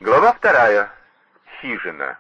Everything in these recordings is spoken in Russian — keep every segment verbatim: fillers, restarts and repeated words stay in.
Глава вторая. Хижина.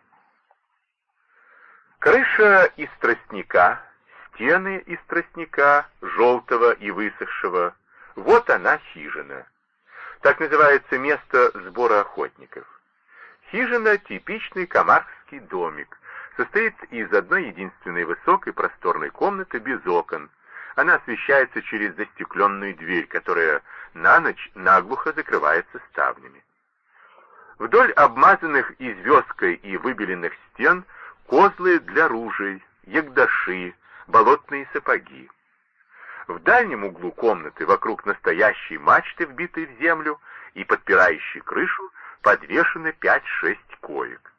Крыша из тростника, стены из тростника, желтого и высохшего. Вот она, хижина. Так называется место сбора охотников. Хижина — типичный камарский домик. Состоит из одной единственной высокой просторной комнаты без окон. Она освещается через застекленную дверь, которая на ночь наглухо закрывается ставнями. Вдоль обмазанных известкой и выбеленных стен козлы для ружей, ягдаши, болотные сапоги. В дальнем углу комнаты, вокруг настоящей мачты, вбитой в землю и подпирающей крышу, подвешены пять-шесть коек.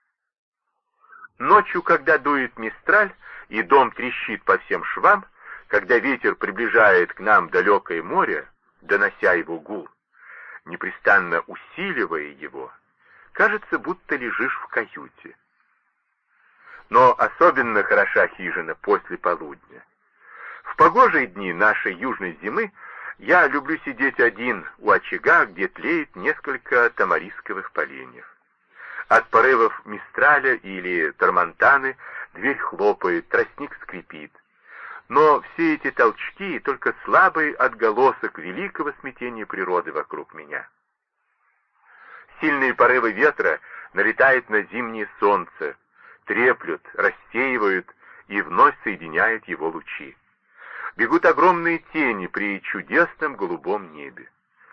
Ночью, когда дует мистраль и дом трещит по всем швам, когда ветер приближает к нам далекое море, донося его гул, непрестанно усиливая его, кажется, будто лежишь в каюте. Но особенно хороша хижина после полудня. В погожие дни нашей южной зимы я люблю сидеть один у очага, где тлеет несколько тамарисковых поленьев. От порывов мистраля или тормонтаны дверь хлопает, тростник скрипит. Но все эти толчки — только слабый отголосок великого смятения природы вокруг меня. Сильные порывы ветра налетают на зимнее солнце, треплют, рассеивают и вновь соединяют его лучи. Бегут огромные тени при чудесном голубом небе.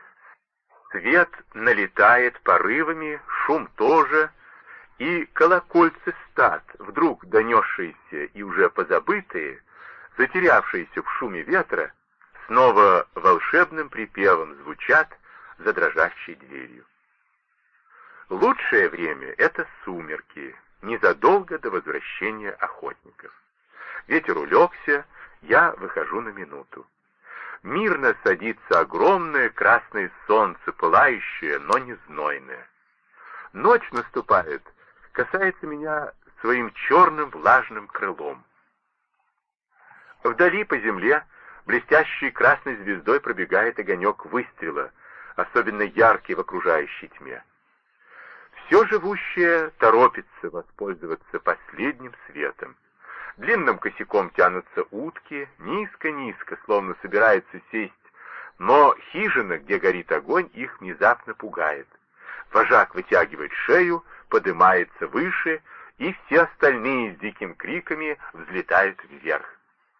Свет налетает порывами, шум тоже, и колокольцы стад, вдруг донесшиеся и уже позабытые, затерявшиеся в шуме ветра, снова волшебным припевом звучат за дрожащей дверью. Лучшее время — это сумерки, незадолго до возвращения охотников. Ветер улегся, я выхожу на минуту. Мирно садится огромное красное солнце, пылающее, но не знойное. Ночь наступает, касается меня своим черным влажным крылом. Вдали по земле блестящей красной звездой пробегает огонек выстрела, особенно яркий в окружающей тьме. Все живущее торопится воспользоваться последним светом. Длинным косяком тянутся утки, низко-низко, словно собираются сесть, но хижина, где горит огонь, их внезапно пугает. Вожак вытягивает шею, поднимается выше, и все остальные с диким криками взлетают вверх.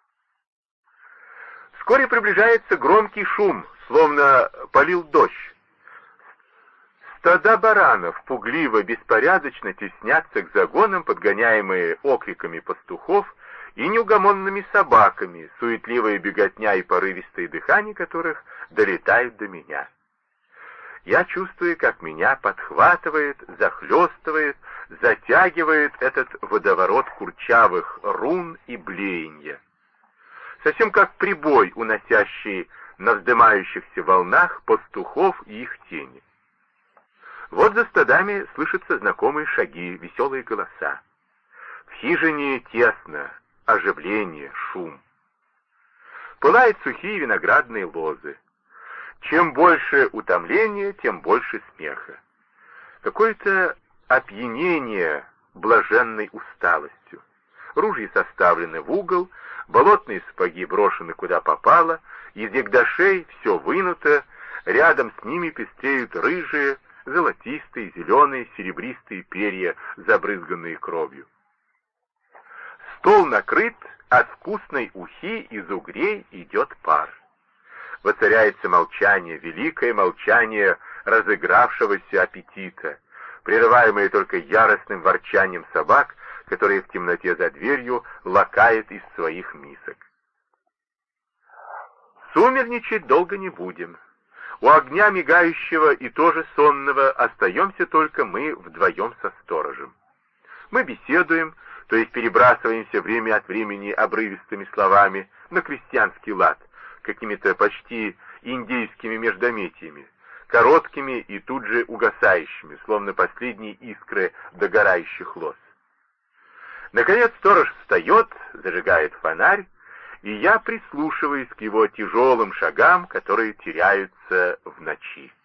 Вскоре приближается громкий шум, словно полил дождь. Стада баранов пугливо, беспорядочно теснятся к загонам, подгоняемые окриками пастухов и неугомонными собаками, суетливая беготня и порывистые дыхания которых долетают до меня. Я чувствую, как меня подхватывает, захлестывает, затягивает этот водоворот курчавых рун и блеяния. Совсем как прибой, уносящий на вздымающихся волнах пастухов и их тени. Вот за стадами слышатся знакомые шаги, веселые голоса. В хижине тесно, оживление, шум. Пылают сухие виноградные лозы. Чем больше утомления, тем больше смеха. Какое-то опьянение блаженной усталостью. Ружья составлены в угол, болотные сапоги брошены куда попало, из ягдашей все вынуто, рядом с ними пестреют рыжие, золотистые, зеленые, серебристые перья, забрызганные кровью. Стол накрыт, от вкусной ухи из угрей идет пар. Воцаряется молчание, великое молчание разыгравшегося аппетита, прерываемое только яростным ворчанием собак, которые в темноте за дверью лакают из своих мисок. Сумерничать долго не будем. У огня мигающего и тоже сонного остаемся только мы вдвоем со сторожем. Мы беседуем, то есть перебрасываемся время от времени обрывистыми словами на крестьянский лад, какими-то почти индейскими междометиями, короткими и тут же угасающими, словно последние искры догорающих лоз. Наконец сторож встает, зажигает фонарь, и я прислушиваюсь к его тяжелым шагам, которые теряются в ночи.